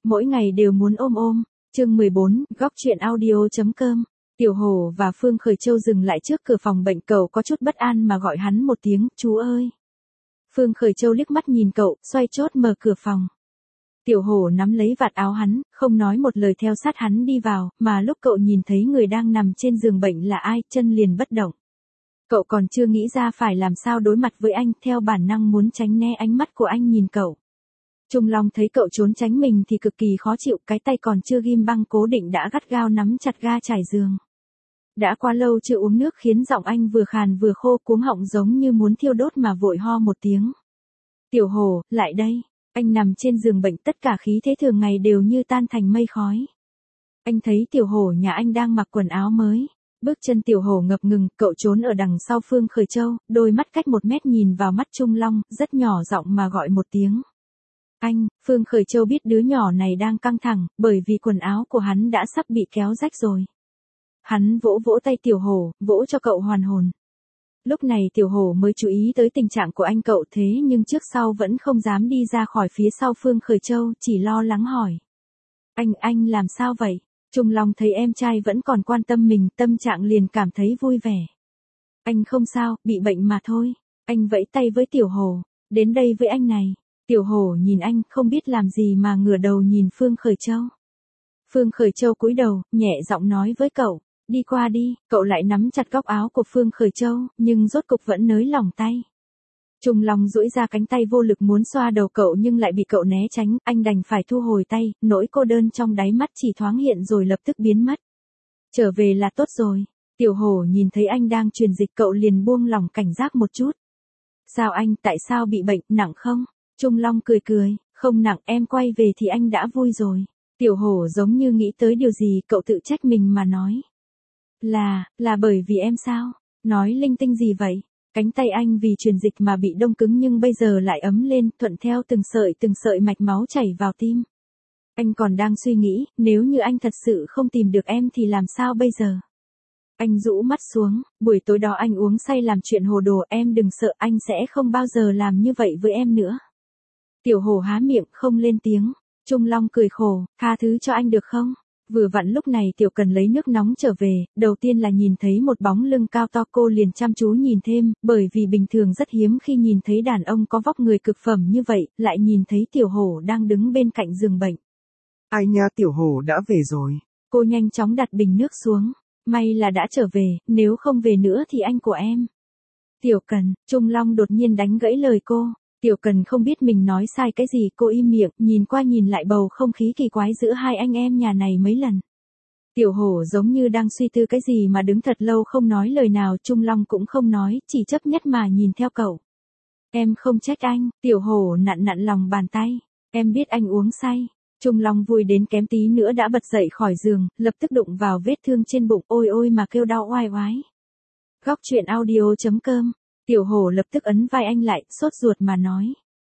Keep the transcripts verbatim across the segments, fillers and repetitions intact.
mỗi ngày đều muốn ôm ôm. Chương mười bốn, góc truyện audio chấm com. Tiểu Hổ và Phương Khởi Châu dừng lại trước cửa phòng bệnh, cậu có chút bất an mà gọi hắn một tiếng, chú ơi. Phương Khởi Châu liếc mắt nhìn cậu, xoay chốt mở cửa phòng. Tiểu Hổ nắm lấy vạt áo hắn, không nói một lời theo sát hắn đi vào, mà lúc cậu nhìn thấy người đang nằm trên giường bệnh là ai, chân liền bất động. Cậu còn chưa nghĩ ra phải làm sao đối mặt với anh, theo bản năng muốn tránh né ánh mắt của anh nhìn cậu. Trung Long thấy cậu trốn tránh mình thì cực kỳ khó chịu, cái tay còn chưa ghim băng cố định đã gắt gao nắm chặt ga trải giường. Đã quá lâu chưa uống nước khiến giọng anh vừa khàn vừa khô, cuống họng giống như muốn thiêu đốt mà vội ho một tiếng. Tiểu Hổ, lại đây. Anh nằm trên giường bệnh, tất cả khí thế thường ngày đều như tan thành mây khói. Anh thấy Tiểu Hổ nhà anh đang mặc quần áo mới. Bước chân Tiểu Hổ ngập ngừng, cậu trốn ở đằng sau Phương Khởi Châu, đôi mắt cách một mét nhìn vào mắt Trung Long, rất nhỏ giọng mà gọi một tiếng. Anh. Phương Khởi Châu biết đứa nhỏ này đang căng thẳng, bởi vì quần áo của hắn đã sắp bị kéo rách rồi. Hắn vỗ vỗ tay Tiểu Hổ, vỗ cho cậu hoàn hồn. Lúc này Tiểu Hổ mới chú ý tới tình trạng của anh cậu, thế nhưng trước sau vẫn không dám đi ra khỏi phía sau Phương Khởi Châu, chỉ lo lắng hỏi. Anh, anh làm sao vậy? Trung Long thấy em trai vẫn còn quan tâm mình, tâm trạng liền cảm thấy vui vẻ. Anh không sao, bị bệnh mà thôi. Anh vẫy tay với Tiểu Hổ, đến đây với anh này. Tiểu Hổ nhìn anh, không biết làm gì mà ngửa đầu nhìn Phương Khởi Châu. Phương Khởi Châu cúi đầu, nhẹ giọng nói với cậu, đi qua đi. Cậu lại nắm chặt góc áo của Phương Khởi Châu, nhưng rốt cục vẫn nới lỏng tay. Trung Long duỗi ra cánh tay vô lực muốn xoa đầu cậu nhưng lại bị cậu né tránh, anh đành phải thu hồi tay, nỗi cô đơn trong đáy mắt chỉ thoáng hiện rồi lập tức biến mất. Trở về là tốt rồi. Tiểu Hổ nhìn thấy anh đang truyền dịch, cậu liền buông lỏng cảnh giác một chút. Sao anh, tại sao bị bệnh, nặng không? Trung Long cười cười, không nặng, em quay về thì anh đã vui rồi. Tiểu Hổ giống như nghĩ tới điều gì, cậu tự trách mình mà nói. Là, là bởi vì em sao? Nói linh tinh gì vậy? Cánh tay anh vì truyền dịch mà bị đông cứng nhưng bây giờ lại ấm lên, thuận theo từng sợi từng sợi mạch máu chảy vào tim. Anh còn đang suy nghĩ, nếu như anh thật sự không tìm được em thì làm sao bây giờ? Anh rũ mắt xuống, buổi tối đó anh uống say làm chuyện hồ đồ, em đừng sợ, anh sẽ không bao giờ làm như vậy với em nữa. Tiểu Hổ há miệng không lên tiếng. Trung Long cười khổ, tha thứ cho anh được không? Vừa vặn lúc này Tiểu Cần lấy nước nóng trở về, đầu tiên là nhìn thấy một bóng lưng cao to, cô liền chăm chú nhìn thêm, bởi vì bình thường rất hiếm khi nhìn thấy đàn ông có vóc người cực phẩm như vậy, lại nhìn thấy Tiểu Hổ đang đứng bên cạnh giường bệnh. Ai nha, Tiểu Hổ đã về rồi. Cô nhanh chóng đặt bình nước xuống, may là đã trở về, nếu không về nữa thì anh của em. Tiểu Cần, Trung Long đột nhiên đánh gãy lời cô. Tiểu Cần không biết mình nói sai cái gì, cô im miệng, nhìn qua nhìn lại bầu không khí kỳ quái giữa hai anh em nhà này mấy lần. Tiểu Hổ giống như đang suy tư cái gì mà đứng thật lâu không nói lời nào, Trung Long cũng không nói, chỉ chấp nhất mà nhìn theo cậu. Em không trách anh. Tiểu Hổ nặn nặn lòng bàn tay. Em biết anh uống say. Trung Long vui đến kém tí nữa đã bật dậy khỏi giường, lập tức đụng vào vết thương trên bụng, ôi ôi mà kêu đau oai oái. Góc truyện audio chấm com. Tiểu Hổ lập tức ấn vai anh lại, sốt ruột mà nói.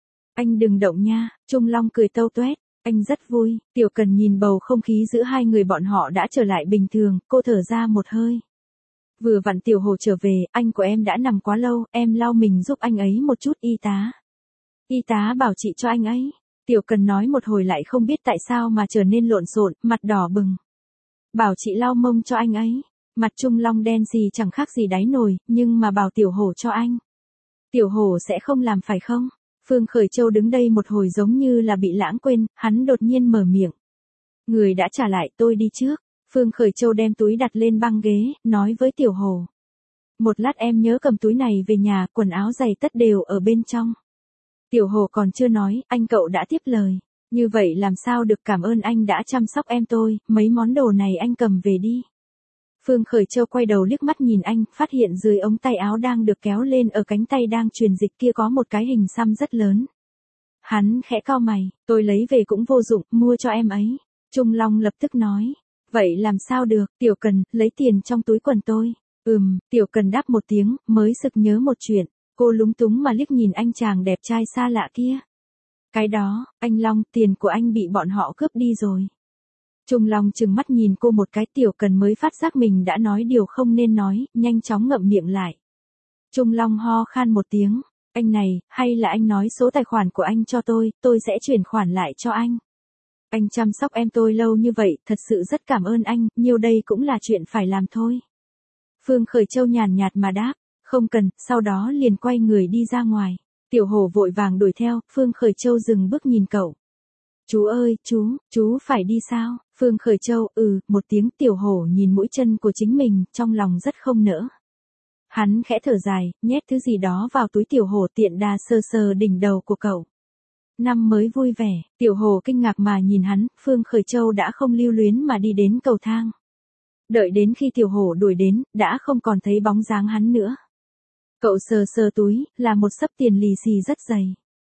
Anh đừng động nha. Trung Long cười tâu tuét, anh rất vui. Tiểu Cần nhìn bầu không khí giữa hai người bọn họ đã trở lại bình thường, cô thở ra một hơi. Vừa vặn Tiểu Hổ trở về, anh của em đã nằm quá lâu, em lau mình giúp anh ấy một chút. Y tá. Y tá bảo chị cho anh ấy. Tiểu Cần nói một hồi lại không biết tại sao mà trở nên lộn xộn, mặt đỏ bừng. Bảo chị lau mông cho anh ấy. Mặt Trung Long đen xì chẳng khác gì đáy nồi, nhưng mà bảo Tiểu Hổ cho anh. Tiểu Hổ sẽ không làm phải không? Phương Khởi Châu đứng đây một hồi giống như là bị lãng quên, hắn đột nhiên mở miệng. Người đã trả lại, tôi đi trước. Phương Khởi Châu đem túi đặt lên băng ghế, nói với Tiểu Hổ. Một lát em nhớ cầm túi này về nhà, quần áo giày tất đều ở bên trong. Tiểu Hổ còn chưa nói, anh cậu đã tiếp lời. Như vậy làm sao được, cảm ơn anh đã chăm sóc em tôi, mấy món đồ này anh cầm về đi. Phương Khởi Châu quay đầu liếc mắt nhìn anh, phát hiện dưới ống tay áo đang được kéo lên ở cánh tay đang truyền dịch kia có một cái hình xăm rất lớn. Hắn khẽ cau mày, tôi lấy về cũng vô dụng, mua cho em ấy. Trung Long lập tức nói, vậy làm sao được? Tiểu Cần, lấy tiền trong túi quần tôi. Ừm, Tiểu Cần đáp một tiếng, mới sực nhớ một chuyện, cô lúng túng mà liếc nhìn anh chàng đẹp trai xa lạ kia. Cái đó, anh Long, tiền của anh bị bọn họ cướp đi rồi. Trung Long trừng mắt nhìn cô một cái, Tiểu Cần mới phát giác mình đã nói điều không nên nói, nhanh chóng ngậm miệng lại. Trung Long ho khan một tiếng, anh này, hay là anh nói số tài khoản của anh cho tôi, tôi sẽ chuyển khoản lại cho anh. Anh chăm sóc em tôi lâu như vậy, thật sự rất cảm ơn anh, nhiêu đây cũng là chuyện phải làm thôi. Phương Khởi Châu nhàn nhạt mà đáp, không cần, sau đó liền quay người đi ra ngoài. Tiểu Hổ vội vàng đuổi theo, Phương Khởi Châu dừng bước nhìn cậu. Chú ơi, chú, chú phải đi sao? Phương Khởi Châu, ừ, một tiếng. Tiểu Hổ nhìn mũi chân của chính mình, trong lòng rất không nỡ. Hắn khẽ thở dài, nhét thứ gì đó vào túi. Tiểu Hổ tiện đà sờ sờ đỉnh đầu của cậu. Năm mới vui vẻ, Tiểu Hổ kinh ngạc mà nhìn hắn, Phương Khởi Châu đã không lưu luyến mà đi đến cầu thang. Đợi đến khi Tiểu Hổ đuổi đến, đã không còn thấy bóng dáng hắn nữa. Cậu sờ sờ túi, là một xấp tiền lì xì rất dày.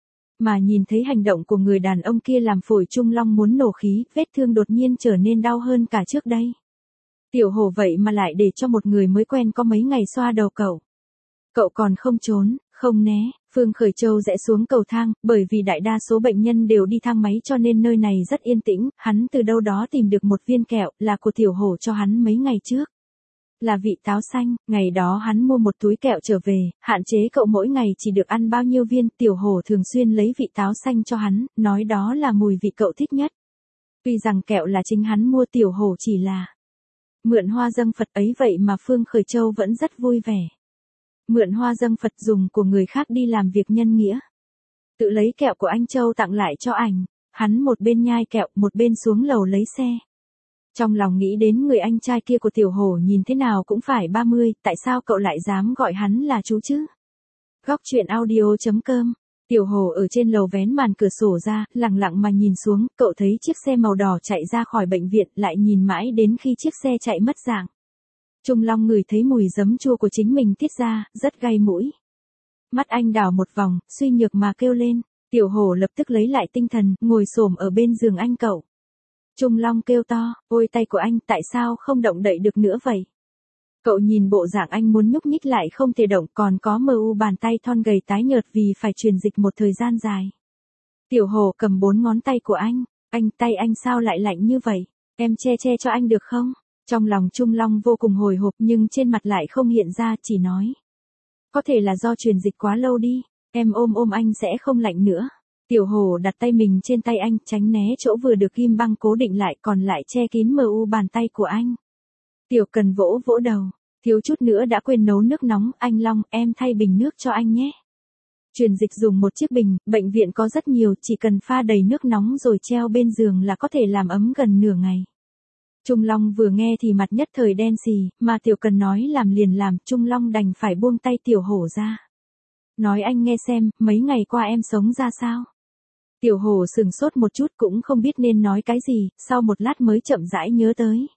Mà nhìn thấy hành động của người đàn ông kia làm phổi Trung Long muốn nổ khí, vết thương đột nhiên trở nên đau hơn cả trước đây. Tiểu Hổ vậy mà lại để cho một người mới quen có mấy ngày xoa đầu cậu. Cậu còn không trốn, không né. Phương Khởi Châu rẽ xuống cầu thang, bởi vì đại đa số bệnh nhân đều đi thang máy cho nên nơi này rất yên tĩnh. Hắn từ đâu đó tìm được một viên kẹo, là của Tiểu Hổ cho hắn mấy ngày trước. Là vị táo xanh, ngày đó hắn mua một túi kẹo trở về, hạn chế cậu mỗi ngày chỉ được ăn bao nhiêu viên. Tiểu Hổ thường xuyên lấy vị táo xanh cho hắn, nói đó là mùi vị cậu thích nhất. Tuy rằng kẹo là chính hắn mua, Tiểu Hổ chỉ là mượn hoa dâng Phật, ấy vậy mà Phương Khởi Châu vẫn rất vui vẻ. Mượn hoa dâng Phật dùng của người khác đi làm việc nhân nghĩa. Tự lấy kẹo của anh Châu tặng lại cho ảnh, hắn một bên nhai kẹo, một bên xuống lầu lấy xe. Trong lòng nghĩ đến người anh trai kia của Tiểu Hổ nhìn thế nào cũng phải ba mươi, tại sao cậu lại dám gọi hắn là chú chứ? Góc truyện audio chấm com. Tiểu Hổ ở trên lầu vén màn cửa sổ ra, lặng lặng mà nhìn xuống, cậu thấy chiếc xe màu đỏ chạy ra khỏi bệnh viện, lại nhìn mãi đến khi chiếc xe chạy mất dạng. Trung Long ngửi thấy mùi giấm chua của chính mình tiết ra, rất gay mũi. Mắt anh đảo một vòng, suy nhược mà kêu lên. Tiểu Hổ lập tức lấy lại tinh thần, ngồi xổm ở bên giường anh cậu. Trung Long kêu to, ôi tay của anh, tại sao không động đậy được nữa vậy? Cậu nhìn bộ dạng anh muốn nhúc nhích lại không thể động, còn có mờ u bàn tay thon gầy tái nhợt vì phải truyền dịch một thời gian dài. Tiểu Hổ cầm bốn ngón tay của anh, anh, tay anh sao lại lạnh như vậy? Em che che cho anh được không? Trong lòng Trung Long vô cùng hồi hộp nhưng trên mặt lại không hiện ra, chỉ nói. Có thể là do truyền dịch quá lâu đi, em ôm ôm anh sẽ không lạnh nữa. Tiểu Hổ đặt tay mình trên tay anh, tránh né chỗ vừa được ghim băng cố định lại, còn lại che kín mờ u bàn tay của anh. Tiểu Cần vỗ vỗ đầu, thiếu chút nữa đã quên nấu nước nóng, anh Long, em thay bình nước cho anh nhé. Truyền dịch dùng một chiếc bình, bệnh viện có rất nhiều, chỉ cần pha đầy nước nóng rồi treo bên giường là có thể làm ấm gần nửa ngày. Trung Long vừa nghe thì mặt nhất thời đen xì, mà Tiểu Cần nói làm liền làm, Trung Long đành phải buông tay Tiểu Hổ ra. Nói anh nghe xem, mấy ngày qua em sống ra sao? Tiểu Hổ sừng sốt một chút cũng không biết nên nói cái gì, sau một lát mới chậm rãi nhớ tới.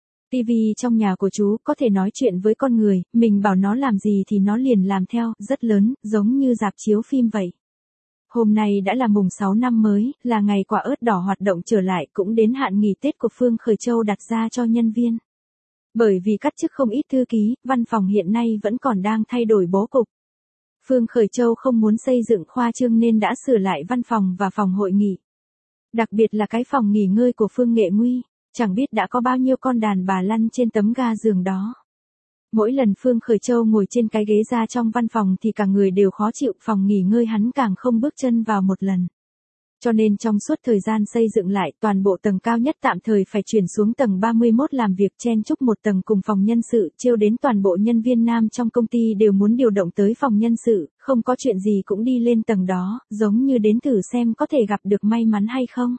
Tivi trong nhà của chú có thể nói chuyện với con người, mình bảo nó làm gì thì nó liền làm theo, rất lớn, giống như rạp chiếu phim vậy. Hôm nay đã là mùng sáu năm mới, là ngày quả ớt đỏ hoạt động trở lại, cũng đến hạn nghỉ Tết của Phương Khởi Châu đặt ra cho nhân viên. Bởi vì cắt chức không ít thư ký, văn phòng hiện nay vẫn còn đang thay đổi bố cục. Phương Khởi Châu không muốn xây dựng khoa trương nên đã sửa lại văn phòng và phòng hội nghị. Đặc biệt là cái phòng nghỉ ngơi của Phương Nghệ Nguy, chẳng biết đã có bao nhiêu con đàn bà lăn trên tấm ga giường đó. Mỗi lần Phương Khởi Châu ngồi trên cái ghế ra trong văn phòng thì cả người đều khó chịu, phòng nghỉ ngơi hắn càng không bước chân vào một lần. Cho nên trong suốt thời gian xây dựng lại, toàn bộ tầng cao nhất tạm thời phải chuyển xuống tầng ba mươi mốt làm việc chen chúc một tầng cùng phòng nhân sự, trêu đến toàn bộ nhân viên nam trong công ty đều muốn điều động tới phòng nhân sự, không có chuyện gì cũng đi lên tầng đó, giống như đến thử xem có thể gặp được may mắn hay không.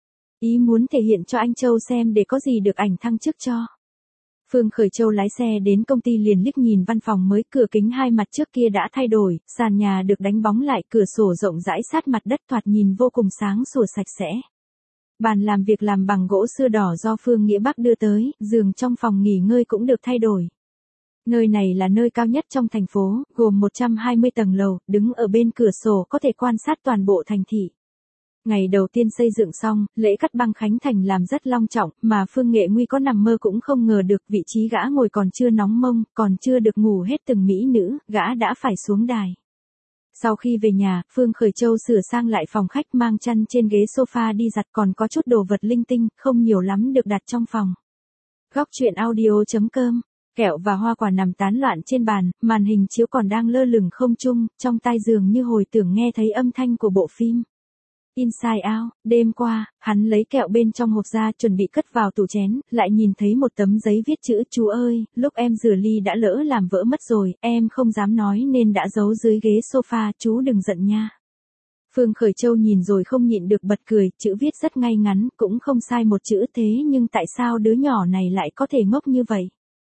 Ý muốn thể hiện cho anh Châu xem để có gì được ảnh thăng chức cho. Phương Khởi Châu lái xe đến công ty liền liếc nhìn văn phòng mới, cửa kính hai mặt trước kia đã thay đổi, sàn nhà được đánh bóng lại, cửa sổ rộng rãi sát mặt đất thoạt nhìn vô cùng sáng sủa sạch sẽ. Bàn làm việc làm bằng gỗ sưa đỏ do Phương Nghĩa Bắc đưa tới, giường trong phòng nghỉ ngơi cũng được thay đổi. Nơi này là nơi cao nhất trong thành phố, gồm một trăm hai mươi tầng lầu, đứng ở bên cửa sổ có thể quan sát toàn bộ thành thị. Ngày đầu tiên xây dựng xong, lễ cắt băng khánh thành làm rất long trọng, mà Phương Nghệ Nguy có nằm mơ cũng không ngờ được, vị trí gã ngồi còn chưa nóng mông, còn chưa được ngủ hết từng mỹ nữ, gã đã phải xuống đài. Sau khi về nhà, Phương Khởi Châu sửa sang lại phòng khách, mang chăn trên ghế sofa đi giặt, còn có chút đồ vật linh tinh, không nhiều lắm được đặt trong phòng. Góc truyện audio chấm com. Kẹo và hoa quả nằm tán loạn trên bàn, màn hình chiếu còn đang lơ lửng không trung, trong tai giường như hồi tưởng nghe thấy âm thanh của bộ phim. Inside Out, đêm qua, hắn lấy kẹo bên trong hộp ra chuẩn bị cất vào tủ chén, lại nhìn thấy một tấm giấy viết chữ chú ơi, lúc em rửa ly đã lỡ làm vỡ mất rồi, em không dám nói nên đã giấu dưới ghế sofa, chú đừng giận nha. Phương Khởi Châu nhìn rồi không nhịn được bật cười, chữ viết rất ngay ngắn, cũng không sai một chữ thế nhưng tại sao đứa nhỏ này lại có thể ngốc như vậy?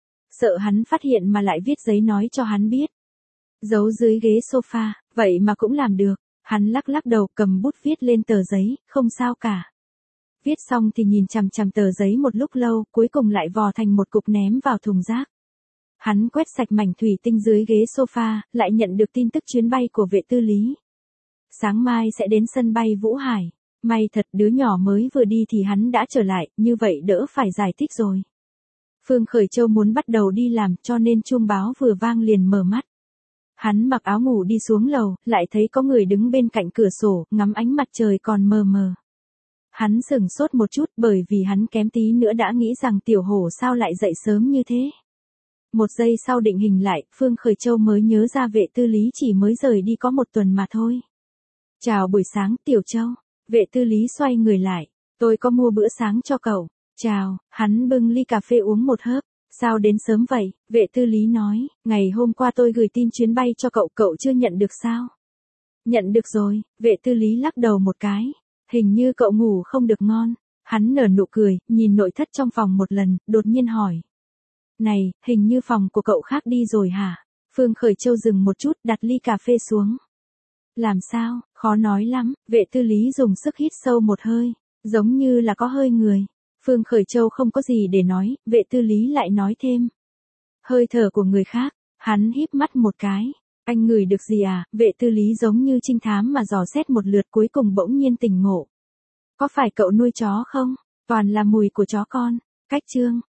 Sợ hắn phát hiện mà lại viết giấy nói cho hắn biết. Giấu dưới ghế sofa, vậy mà cũng làm được. Hắn lắc lắc đầu cầm bút viết lên tờ giấy, không sao cả. Viết xong thì nhìn chằm chằm tờ giấy một lúc lâu, cuối cùng lại vò thành một cục ném vào thùng rác. Hắn quét sạch mảnh thủy tinh dưới ghế sofa, lại nhận được tin tức chuyến bay của Vệ Tư Lý. Sáng mai sẽ đến sân bay Vũ Hải. May thật đứa nhỏ mới vừa đi thì hắn đã trở lại, như vậy đỡ phải giải thích rồi. Phương Khởi Châu muốn bắt đầu đi làm cho nên chuông báo vừa vang liền mở mắt. Hắn mặc áo ngủ đi xuống lầu, lại thấy có người đứng bên cạnh cửa sổ, ngắm ánh mặt trời còn mờ mờ. Hắn sửng sốt một chút bởi vì hắn kém tí nữa đã nghĩ rằng Tiểu Hổ sao lại dậy sớm như thế. Một giây sau định hình lại, Phương Khởi Châu mới nhớ ra Vệ Tư Lý chỉ mới rời đi có một tuần mà thôi. Chào buổi sáng Tiểu Châu. Vệ Tư Lý xoay người lại. Tôi có mua bữa sáng cho cậu. Chào, hắn bưng ly cà phê uống một hớp. Sao đến sớm vậy? Vệ Tư Lý nói, ngày hôm qua tôi gửi tin chuyến bay cho cậu, cậu chưa nhận được sao? Nhận được rồi, Vệ Tư Lý lắc đầu một cái. Hình như cậu ngủ không được ngon. Hắn nở nụ cười, nhìn nội thất trong phòng một lần, đột nhiên hỏi. Này, hình như phòng của cậu khác đi rồi hả? Phương Khởi Châu dừng một chút, đặt ly cà phê xuống. Làm sao, khó nói lắm, Vệ Tư Lý dùng sức hít sâu một hơi, giống như là có hơi người. Phương Khởi Châu không có gì để nói, Vệ Tư Lý lại nói thêm. Hơi thở của người khác, hắn híp mắt một cái. Anh ngửi được gì à? Vệ Tư Lý giống như trinh thám mà dò xét một lượt cuối cùng bỗng nhiên tỉnh ngộ. Có phải cậu nuôi chó không? Toàn là mùi của chó con. Cách chương.